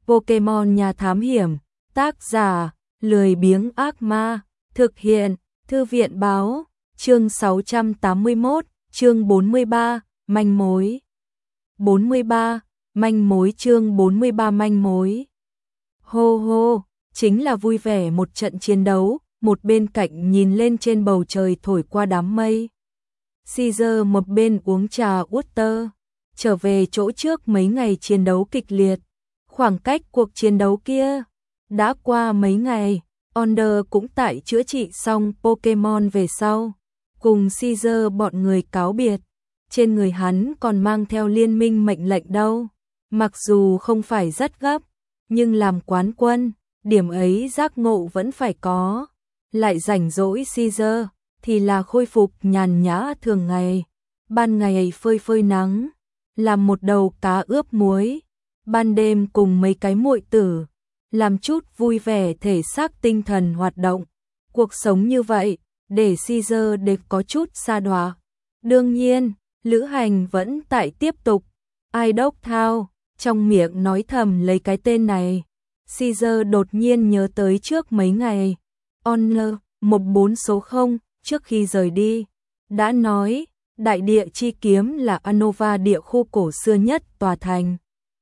Pokemon nhà thám hiểm, tác giả, lười biếng ác ma, thực hiện, thư viện báo, chương 681, chương 43, manh mối. 43, manh mối chương 43 manh mối. Hô hô, chính là vui vẻ một trận chiến đấu, một bên cạnh nhìn lên trên bầu trời thổi qua đám mây. Caesar một bên uống trà Water, trở về chỗ trước mấy ngày chiến đấu kịch liệt. Khoảng cách cuộc chiến đấu kia đã qua mấy ngày, Onder cũng tại chữa trị xong Pokemon về sau, cùng Caesar bọn người cáo biệt. Trên người hắn còn mang theo liên minh mệnh lệnh đâu. Mặc dù không phải rất gấp, nhưng làm quán quân, điểm ấy giác ngộ vẫn phải có. Lại rảnh rỗi Caesar thì là khôi phục nhàn nhã thường ngày. Ban ngày phơi phơi nắng, làm một đầu cá ướp muối. Ban đêm cùng mấy cái muội tử, làm chút vui vẻ thể xác tinh thần hoạt động. Cuộc sống như vậy, để Caesar để có chút sa đọa. Đương nhiên, lữ hành vẫn tại tiếp tục. Idok Thao, trong miệng nói thầm lấy cái tên này. Caesar đột nhiên nhớ tới trước mấy ngày. Honor, 14 số 0, trước khi rời đi, đã nói, đại địa chi kiếm là Anova địa khu cổ xưa nhất tòa thành.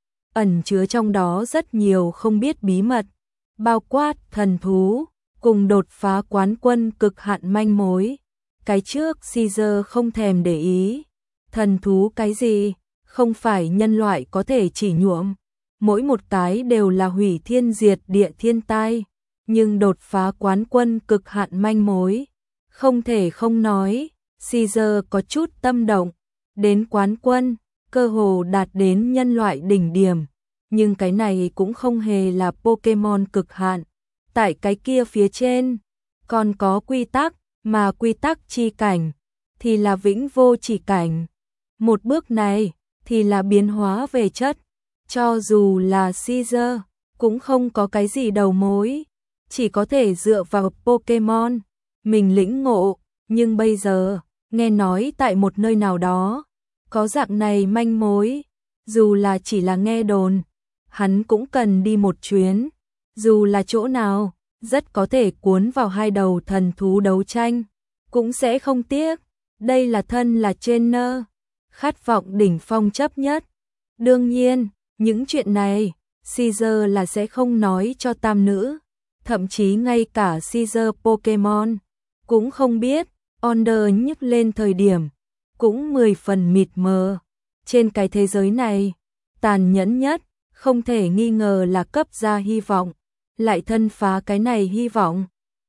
Ẩn chứa trong đó rất nhiều không biết bí mật, bao quát thần thú, cùng đột phá quán quân cực hạn manh mối. Cái trước Caesar không thèm để ý. Thần thú cái gì, không phải nhân loại có thể chỉ nhuộm. Mỗi một cái đều là hủy thiên diệt địa thiên tai. Nhưng đột phá quán quân cực hạn manh mối, không thể không nói, Caesar có chút tâm động. Đến quán quân, cơ hồ đạt đến nhân loại đỉnh điểm. Nhưng cái này cũng không hề là Pokemon cực hạn. Tại cái kia phía trên, còn có quy tắc, mà quy tắc chi cảnh, thì là vĩnh vô chỉ cảnh. Một bước này, thì là biến hóa về chất. Cho dù là Caesar, cũng không có cái gì đầu mối. Chỉ có thể dựa vào Pokemon, mình lĩnh ngộ. Nhưng bây giờ, nghe nói tại một nơi nào đó, có dạng này manh mối. Dù là chỉ là nghe đồn, hắn cũng cần đi một chuyến. Dù là chỗ nào, rất có thể cuốn vào hai đầu thần thú đấu tranh, cũng sẽ không tiếc. Đây là thân là trainer, khát vọng đỉnh phong chấp nhất. Đương nhiên, những chuyện này, Caesar là sẽ không nói cho tam nữ. Thậm chí ngay cả Caesar Pokemon cũng không biết. Onder nhức lên thời điểm, cũng 10 phần mịt mờ. Trên cái thế giới này, tàn nhẫn nhất, không thể nghi ngờ là cấp ra hy vọng. Lại thân phá cái này hy vọng.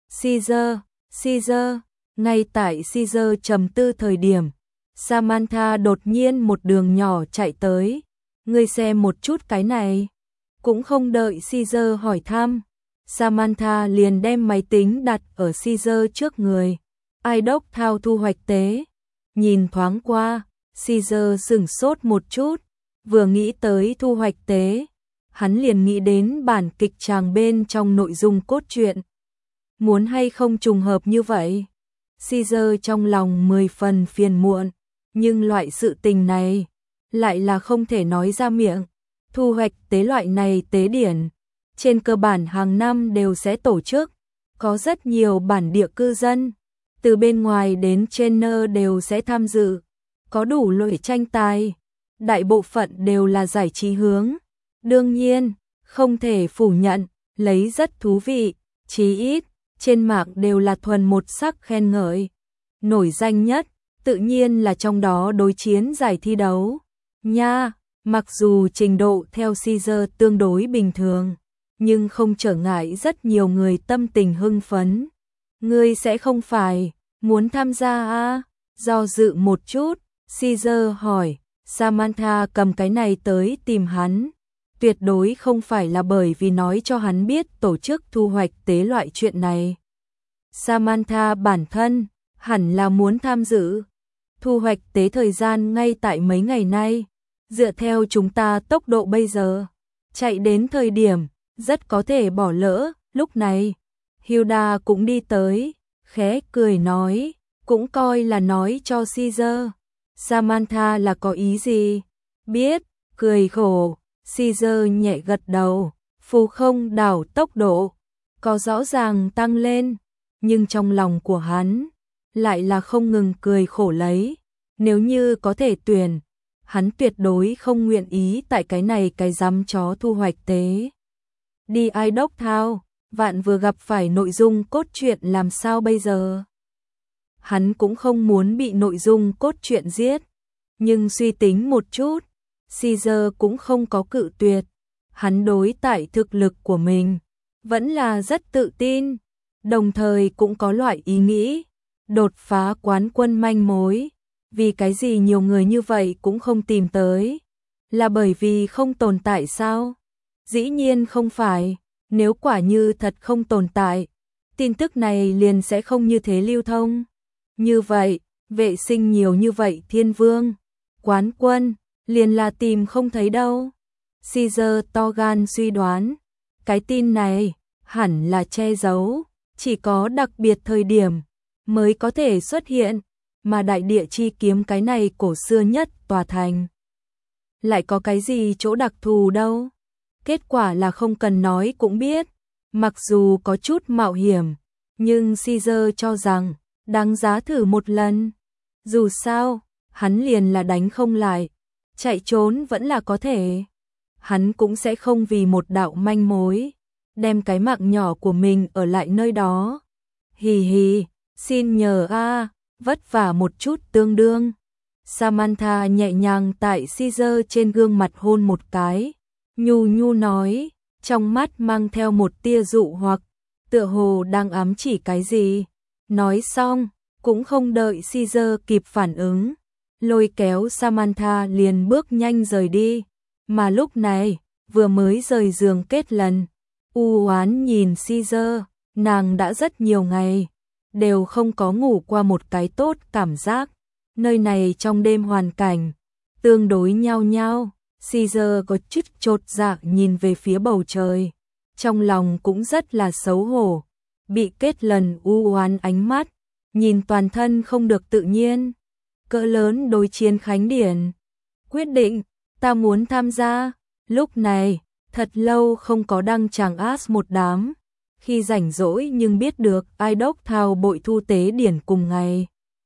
Caesar, ngay tại Caesar trầm tư thời điểm, Samantha đột nhiên một đường nhỏ chạy tới. Ngươi xem một chút cái này. Cũng không đợi Caesar hỏi thăm, Samantha liền đem máy tính đặt ở Caesar trước người. Idok Thao thu hoạch tế. Nhìn thoáng qua, Caesar sửng sốt một chút. Vừa nghĩ tới thu hoạch tế, hắn liền nghĩ đến bản kịch tràng bên trong nội dung cốt truyện. Muốn hay không trùng hợp như vậy? Caesar trong lòng 10 phần phiền muộn, nhưng loại sự tình này lại là không thể nói ra miệng. Thu hoạch tế loại này tế điển, trên cơ bản hàng năm đều sẽ tổ chức. Có rất nhiều bản địa cư dân, từ bên ngoài đến trainer đều sẽ tham dự. Có đủ loại tranh tài, đại bộ phận đều là giải trí hướng. Đương nhiên, không thể phủ nhận, lấy rất thú vị, chí ít, trên mạng đều là thuần một sắc khen ngợi. Nổi danh nhất, tự nhiên là trong đó đối chiến giải thi đấu. Nha, mặc dù trình độ theo Caesar tương đối bình thường, nhưng không trở ngại rất nhiều người tâm tình hưng phấn. Ngươi sẽ không phải muốn tham gia à? Do dự một chút, Caesar hỏi. Samantha cầm cái này tới tìm hắn. Tuyệt đối không phải là bởi vì nói cho hắn biết tổ chức thu hoạch tế loại chuyện này. Samantha bản thân hẳn là muốn tham dự. Thu hoạch tế thời gian ngay tại mấy ngày nay. Dựa theo chúng ta tốc độ bây giờ, chạy đến thời điểm rất có thể bỏ lỡ. Lúc này, Hilda cũng đi tới, khẽ cười nói, cũng coi là nói cho Caesar. Samantha là có ý gì? Biết, cười khổ. Caesar nhẹ gật đầu, phù không đảo tốc độ có rõ ràng tăng lên, nhưng trong lòng của hắn lại là không ngừng cười khổ lấy. Nếu như có thể tuyển, hắn tuyệt đối không nguyện ý tại cái này cái dám chó thu hoạch tế. Đi ai đốc thao, vạn vừa gặp phải nội dung cốt truyện làm sao bây giờ? Hắn cũng không muốn bị nội dung cốt truyện giết, nhưng suy tính một chút, Caesar cũng không có cự tuyệt. Hắn đối tại thực lực của mình vẫn là rất tự tin, đồng thời cũng có loại ý nghĩ đột phá quán quân manh mối. Vì cái gì nhiều người như vậy cũng không tìm tới? Là bởi vì không tồn tại sao? Dĩ nhiên không phải, nếu quả như thật không tồn tại, tin tức này liền sẽ không như thế lưu thông. Như vậy, vệ sinh nhiều như vậy thiên vương, quán quân, liền là tìm không thấy đâu. Caesar to gan suy đoán, cái tin này hẳn là che giấu, chỉ có đặc biệt thời điểm mới có thể xuất hiện, mà đại địa chi kiếm cái này cổ xưa nhất tòa thành. Lại có cái gì chỗ đặc thù đâu? Kết quả là không cần nói cũng biết, mặc dù có chút mạo hiểm, nhưng Caesar cho rằng đáng giá thử một lần. Dù sao, hắn liền là đánh không lại, chạy trốn vẫn là có thể. Hắn cũng sẽ không vì một đạo manh mối, đem cái mạng nhỏ của mình ở lại nơi đó. Hì hì, xin nhờ a, vất vả một chút tương đương. Samantha nhẹ nhàng tại Caesar trên gương mặt hôn một cái, nhu nhu nói, trong mắt mang theo một tia dụ hoặc, tựa hồ đang ám chỉ cái gì. Nói xong, cũng không đợi Caesar kịp phản ứng, lôi kéo Samantha liền bước nhanh rời đi. Mà lúc này, vừa mới rời giường kết lần, u oán nhìn Caesar, nàng đã rất nhiều ngày đều không có ngủ qua một cái tốt cảm giác. Nơi này trong đêm hoàn cảnh tương đối nhao nhao, Caesar có chút chột dạ nhìn về phía bầu trời, trong lòng cũng rất là xấu hổ, bị kết lần u oán ánh mắt, nhìn toàn thân không được tự nhiên. Cỡ lớn đối chiến khánh điển, quyết định, ta muốn tham gia. Lúc này, thật lâu không có đăng tràng as một đám, khi rảnh rỗi nhưng biết được ai đốc thao bội thu tế điển cùng ngày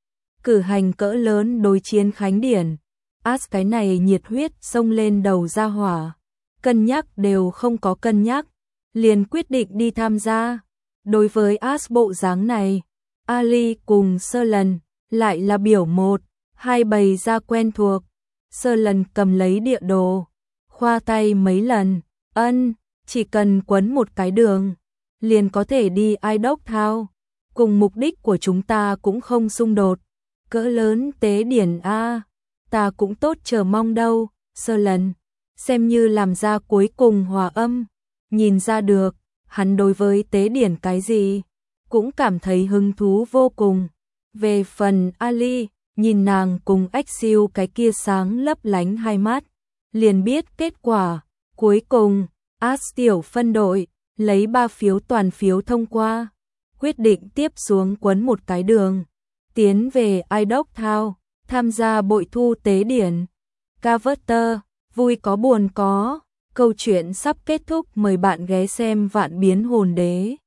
cử hành cỡ lớn đối chiến khánh điển. As cái này nhiệt huyết xông lên đầu ra hỏa, cân nhắc đều không có cân nhắc, liền quyết định đi tham gia. Đối với As bộ dáng này, Ali cùng Sơ Lần lại là biểu một, hai bày ra quen thuộc. Sơ Lần cầm lấy địa đồ, khoa tay mấy lần, chỉ cần quấn một cái đường, liền có thể đi ai đốc thao, cùng mục đích của chúng ta cũng không xung đột. Cỡ lớn tế điển a, ta cũng tốt chờ mong đâu. Sơ Lần xem như làm ra cuối cùng hòa âm, nhìn ra được, hắn đối với tế điển cái gì cũng cảm thấy hứng thú vô cùng. Về phần Ali, nhìn nàng cùng Axel cái kia sáng lấp lánh hai mắt, liền biết kết quả. Cuối cùng, As tiểu phân đội lấy 3 phiếu toàn phiếu thông qua, quyết định tiếp xuống quấn một cái đường, tiến về ai đốc thao, tham gia bội thu tế điển. Carver, vui có buồn có, câu chuyện sắp kết thúc, mời bạn ghé xem Vạn Biến Hồn Đế.